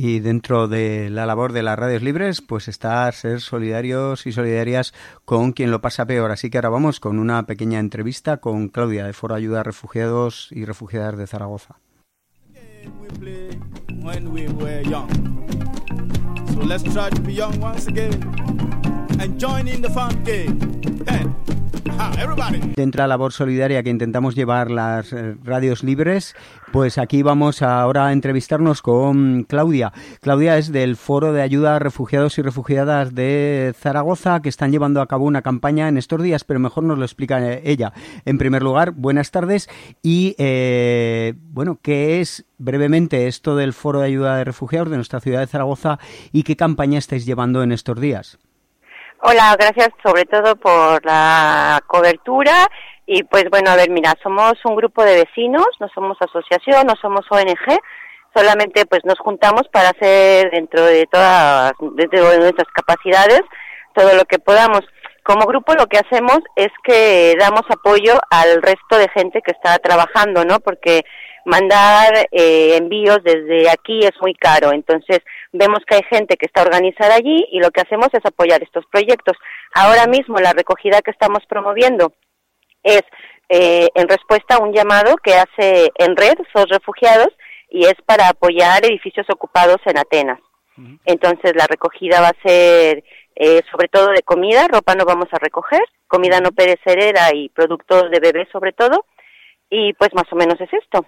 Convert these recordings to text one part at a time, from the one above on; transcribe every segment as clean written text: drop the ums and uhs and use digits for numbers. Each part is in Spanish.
Y dentro de la labor de las radios libres, pues está ser solidarios y solidarias con quien lo pasa peor. Así que ahora vamos con una pequeña entrevista con Claudia, de Foro Ayuda a Refugiados y Refugiadas de Zaragoza. So let's try to be young once again and join in the fun game. Hey, everybody. Dentro de la labor solidaria que intentamos llevar las radios libres, pues aquí vamos ahora a entrevistarnos con Claudia. Claudia es del Foro de Ayuda a Refugiados y Refugiadas de Zaragoza, que están llevando a cabo una campaña en estos días, pero mejor nos lo explica ella. En primer lugar, buenas tardes y, bueno, ¿qué es brevemente esto del Foro de Ayuda de Refugiados de nuestra ciudad de Zaragoza y qué campaña estáis llevando en estos días? Hola, gracias sobre todo por la cobertura y pues bueno, a ver, mira, somos un grupo de vecinos, no somos asociación, no somos ONG, solamente pues nos juntamos para hacer dentro de nuestras capacidades todo lo que podamos. Como grupo lo que hacemos es que damos apoyo al resto de gente que está trabajando, ¿no? Porque mandar envíos desde aquí es muy caro, entonces vemos que hay gente que está organizada allí y lo que hacemos es apoyar estos proyectos. Ahora mismo la recogida que estamos promoviendo es en respuesta a un llamado que hace en red SOS Refugiados y es para apoyar edificios ocupados en Atenas. Entonces la recogida va a ser sobre todo de comida, ropa no vamos a recoger, comida no perecedera y productos de bebé sobre todo, y pues más o menos es esto.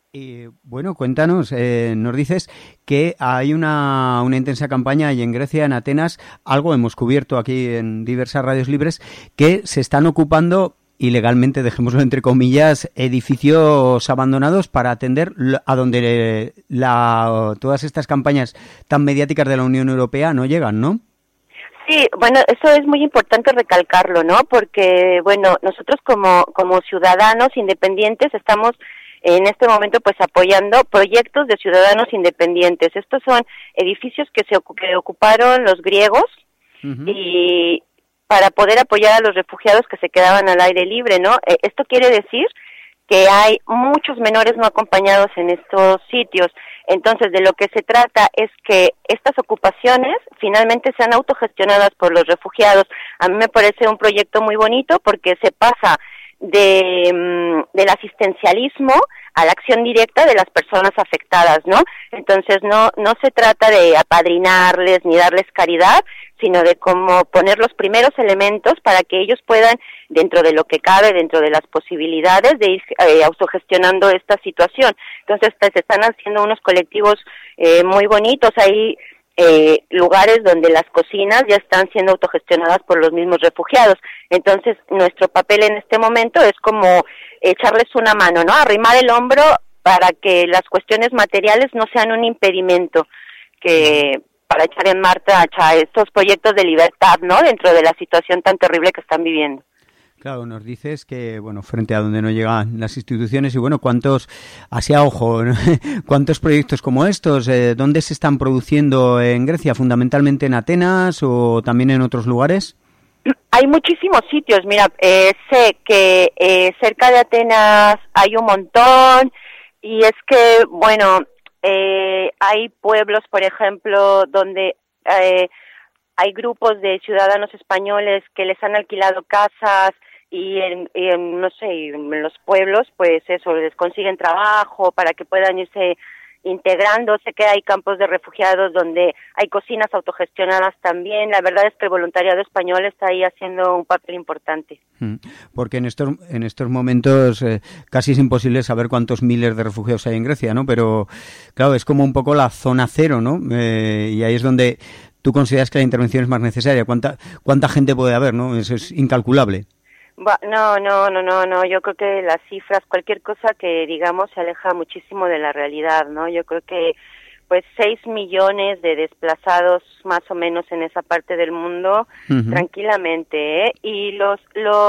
Bueno, cuéntanos, nos dices que hay una intensa campaña y en Grecia, en Atenas, algo hemos cubierto aquí en diversas radios libres, que se están ocupando ilegalmente, dejémoslo entre comillas, edificios abandonados para atender a donde todas estas campañas tan mediáticas de la Unión Europea no llegan, ¿no? Sí, bueno, eso es muy importante recalcarlo, ¿no? Porque, bueno, nosotros como ciudadanos independientes estamos en este momento pues apoyando proyectos de ciudadanos independientes. Estos son edificios que ocuparon los griegos y para poder apoyar a los refugiados que se quedaban al aire libre, ¿no? Esto quiere decir que hay muchos menores no acompañados en estos sitios. Entonces, de lo que se trata es que estas ocupaciones finalmente sean autogestionadas por los refugiados. A mí me parece un proyecto muy bonito porque se pasa del asistencialismo a la acción directa de las personas afectadas, ¿no? Entonces no se trata de apadrinarles ni darles caridad, sino de cómo poner los primeros elementos para que ellos puedan, dentro de lo que cabe, dentro de las posibilidades, de ir autogestionando esta situación. Entonces se están haciendo unos colectivos muy bonitos. Hay lugares donde las cocinas ya están siendo autogestionadas por los mismos refugiados. Entonces, nuestro papel en este momento es como echarles una mano, ¿no? Arrimar el hombro para que las cuestiones materiales no sean un impedimento para echar en marcha estos proyectos de libertad, ¿no? Dentro de la situación tan terrible que están viviendo. Claro, nos dices que, bueno, frente a donde no llegan las instituciones y, bueno, cuántos, así a ojo, ¿no? ¿Cuántos proyectos como estos, dónde se están produciendo en Grecia? ¿Fundamentalmente en Atenas o también en otros lugares? Hay muchísimos sitios, mira, sé que cerca de Atenas hay un montón y es que, bueno, hay pueblos, por ejemplo, donde hay grupos de ciudadanos españoles que les han alquilado casas y no sé, en los pueblos, pues eso, les consiguen trabajo para que puedan irse integrando. Sé que hay campos de refugiados donde hay cocinas autogestionadas también. La verdad es que el voluntariado español está ahí haciendo un papel importante. Porque en estos momentos casi es imposible saber cuántos miles de refugiados hay en Grecia, ¿no? Pero claro, es como un poco la zona cero, ¿no? Y ahí es donde tú consideras que la intervención es más necesaria. ¿Cuánta gente puede haber, no? Eso es incalculable. No, yo creo que las cifras, cualquier cosa que digamos se aleja muchísimo de la realidad, ¿no? Yo creo que pues 6 millones de desplazados más o menos en esa parte del mundo, tranquilamente, ¿eh? Y los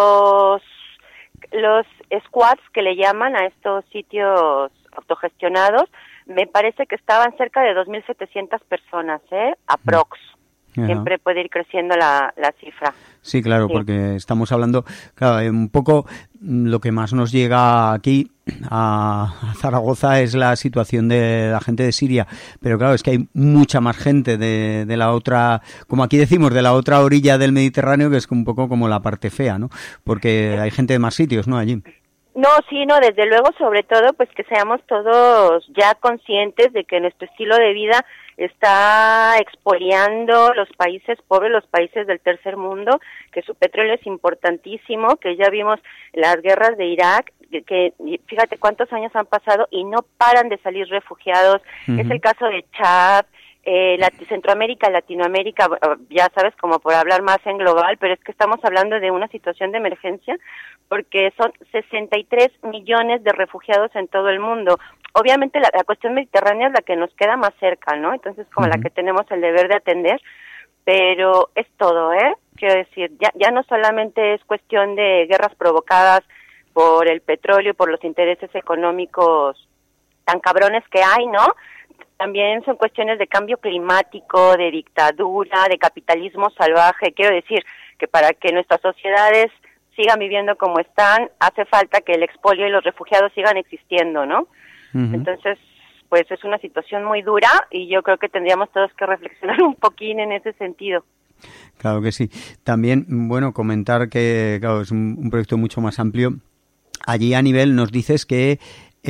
squads que le llaman a estos sitios autogestionados, me parece que estaban cerca de 2.700 personas, aprox. Siempre puede ir creciendo la cifra. Sí, claro, sí. Porque estamos hablando, claro, un poco lo que más nos llega aquí a Zaragoza es la situación de la gente de Siria, pero claro, es que hay mucha más gente de la otra, como aquí decimos, de la otra orilla del Mediterráneo, que es un poco como la parte fea, ¿no? Porque hay gente de más sitios, ¿no? Allí. No, sí, no, desde luego, sobre todo, pues que seamos todos ya conscientes de que nuestro estilo de vida está expoliando los países pobres, los países del tercer mundo, que su petróleo es importantísimo, que ya vimos las guerras de Irak, que fíjate cuántos años han pasado y no paran de salir refugiados. Uh-huh. Es el caso de Chad, Centroamérica, Latinoamérica, ya sabes, como por hablar más en global, pero es que estamos hablando de una situación de emergencia porque son 63 millones de refugiados en todo el mundo. Obviamente la cuestión mediterránea es la que nos queda más cerca, ¿no? Entonces como la que tenemos el deber de atender, pero es todo, quiero decir, ya no solamente es cuestión de guerras provocadas por el petróleo, por los intereses económicos tan cabrones que hay, ¿no? También son cuestiones de cambio climático, de dictadura, de capitalismo salvaje. Quiero decir que para que nuestras sociedades sigan viviendo como están, hace falta que el expolio y los refugiados sigan existiendo, ¿no? Uh-huh. Entonces, pues es una situación muy dura y yo creo que tendríamos todos que reflexionar un poquín en ese sentido. Claro que sí. También, bueno, comentar que, claro, es un proyecto mucho más amplio. Allí a nivel nos dices que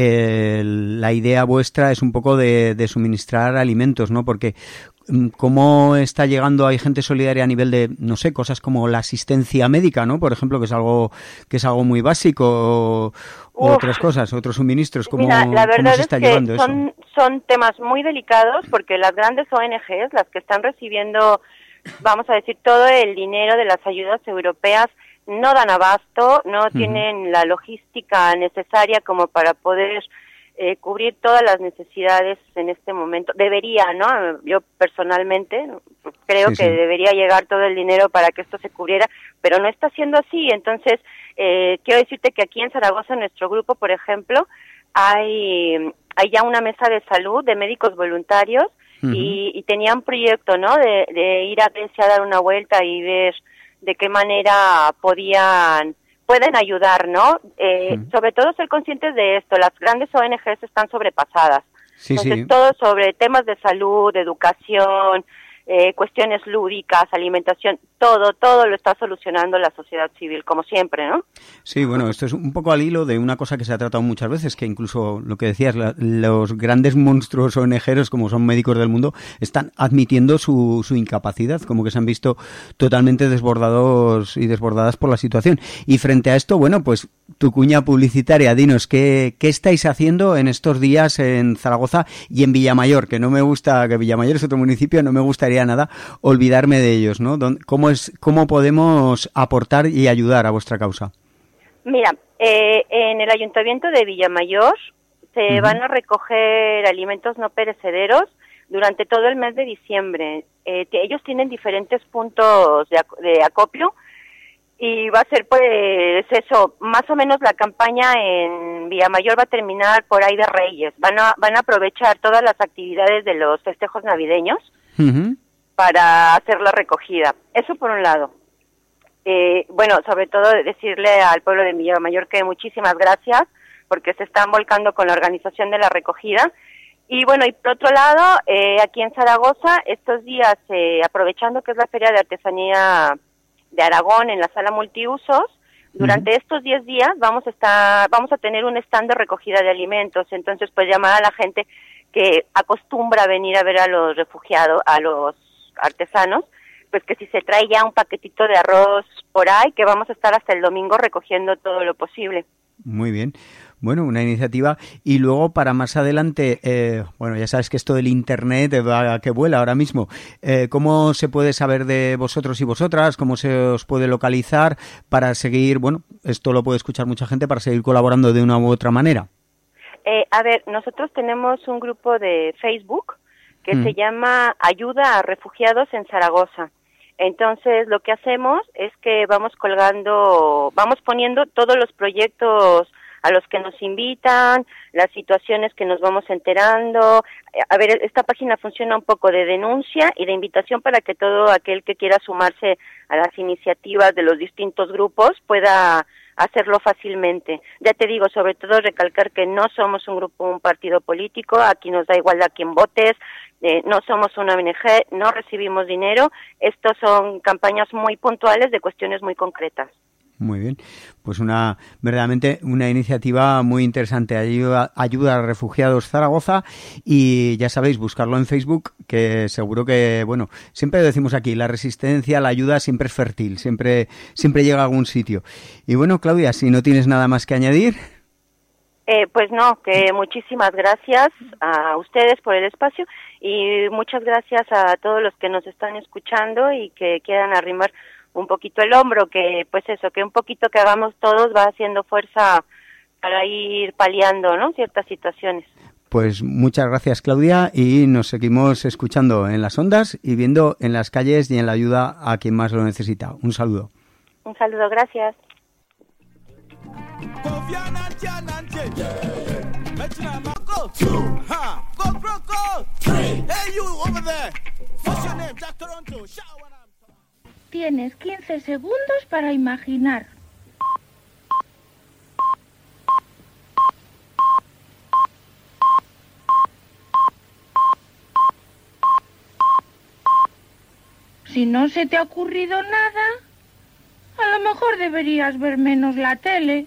la idea vuestra es un poco de suministrar alimentos, ¿no? Porque ¿cómo está llegando? Hay gente solidaria a nivel de, no sé, cosas como la asistencia médica, ¿no? Por ejemplo, que es algo muy básico, o otras cosas, otros suministros. ¿Cómo, mira, la verdad cómo se está es que llevando eso? Son temas muy delicados porque las grandes ONGs, las que están recibiendo, vamos a decir, todo el dinero de las ayudas europeas, no dan abasto, no tienen la logística necesaria como para poder cubrir todas las necesidades en este momento. Debería, ¿no? Yo personalmente creo que debería llegar todo el dinero para que esto se cubriera, pero no está siendo así. Entonces, quiero decirte que aquí en Zaragoza, en nuestro grupo, por ejemplo, hay ya una mesa de salud de médicos voluntarios y tenía un proyecto, ¿no? De ir a Grecia a dar una vuelta y ver de qué manera pueden ayudar, ¿no? Sobre todo ser conscientes de esto, las grandes ONGs están sobrepasadas. Entonces, todo sobre temas de salud, de educación, cuestiones lúdicas, alimentación, todo lo está solucionando la sociedad civil, como siempre, ¿no? Sí, bueno, esto es un poco al hilo de una cosa que se ha tratado muchas veces, que incluso lo que decías, los grandes monstruos ONGeros, como son Médicos del Mundo, están admitiendo su incapacidad, como que se han visto totalmente desbordados y desbordadas por la situación. Y frente a esto, bueno, pues tu cuña publicitaria, dinos, ¿qué estáis haciendo en estos días en Zaragoza y en Villamayor? Que no me gusta, que Villamayor es otro municipio, no me gustaría nada olvidarme de ellos, ¿no? ¿Cómo podemos aportar y ayudar a vuestra causa? Mira, en el Ayuntamiento de Villamayor se van a recoger alimentos no perecederos durante todo el mes de diciembre. Ellos tienen diferentes puntos de acopio y va a ser pues eso, más o menos la campaña en Villamayor va a terminar por ahí de Reyes. Van a aprovechar todas las actividades de los festejos navideños para hacer la recogida. Eso por un lado. Bueno, sobre todo decirle al pueblo de Villamayor que muchísimas gracias porque se están volcando con la organización de la recogida. Y bueno, y por otro lado, aquí en Zaragoza, estos días, aprovechando que es la Feria de Artesanía de Aragón en la sala multiusos, durante estos 10 días vamos a tener un stand de recogida de alimentos. Entonces, pues llamar a la gente que acostumbra a venir a ver a los refugiados, a los artesanos, pues que si se trae ya un paquetito de arroz por ahí, que vamos a estar hasta el domingo recogiendo todo lo posible. Muy bien. Bueno, una iniciativa. Y luego para más adelante, bueno, ya sabes que esto del Internet va que vuela ahora mismo. ¿Cómo se puede saber de vosotros y vosotras? ¿Cómo se os puede localizar para seguir, bueno, esto lo puede escuchar mucha gente, para seguir colaborando de una u otra manera? A ver, nosotros tenemos un grupo de Facebook que se llama Ayuda a Refugiados en Zaragoza. Entonces, lo que hacemos es que vamos poniendo todos los proyectos a los que nos invitan, las situaciones que nos vamos enterando. A ver, esta página funciona un poco de denuncia y de invitación para que todo aquel que quiera sumarse a las iniciativas de los distintos grupos pueda hacerlo fácilmente. Ya te digo, sobre todo recalcar que no somos un partido político, aquí nos da igual a quién votes, no somos una ONG, no recibimos dinero, estos son campañas muy puntuales de cuestiones muy concretas. Muy bien, pues verdaderamente una iniciativa muy interesante, Ayuda a Refugiados Zaragoza, y ya sabéis, buscarlo en Facebook, que seguro que, bueno, siempre decimos aquí, la resistencia, la ayuda siempre es fértil, siempre llega a algún sitio. Y bueno, Claudia, si no tienes nada más que añadir. Pues no, que muchísimas gracias a ustedes por el espacio y muchas gracias a todos los que nos están escuchando y que quieran arrimar un poquito el hombro, que pues eso, que un poquito que hagamos todos va haciendo fuerza para ir paliando, ¿no?, ciertas situaciones. Pues muchas gracias, Claudia, y nos seguimos escuchando en las ondas y viendo en las calles y en la ayuda a quien más lo necesita. Un saludo. Un saludo, gracias. Tienes 15 segundos para imaginar. Si no se te ha ocurrido nada, a lo mejor deberías ver menos la tele.